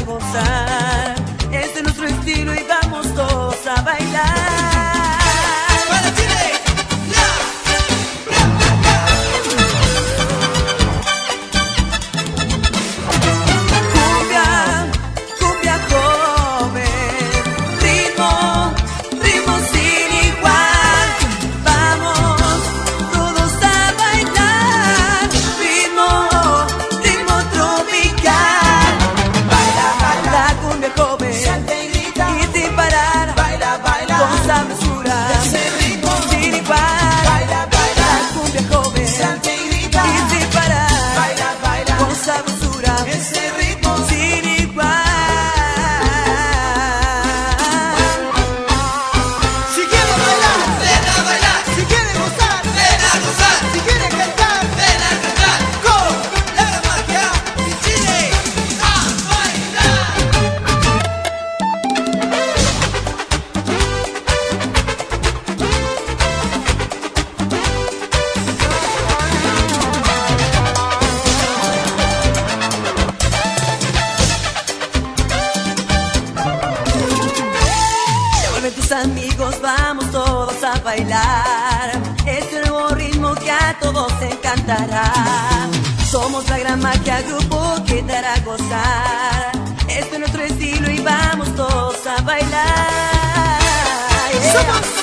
gozar. Este es nuestro estilo y vamos todos a bailar. ¡Para Chile! Cumbia, cumbia joven, ritmo sin igual. Vamos todos a bailar, ritmo tropical. Baila la cumbia joven, Salta y grita, y sin parar, baila con sabrosura, ese ritmo. sin igual. Baila La cumbia joven, salta y grita, y sin parar, baila con sabrosura, ese ritmo. sin igual. Si quieres bailar, ven a bailar. Si quieres gozar, ven a gozar. Si quieres cantar, ven a cantar. Con la magia de Chile a bailar. Llamen tus amigos, vamos todos a bailar este nuevo ritmo que a todos encantará. Somos la gran magia, grupo que te hará gozar. Este es nuestro estilo y vamos todos a bailar. Yeah. Somos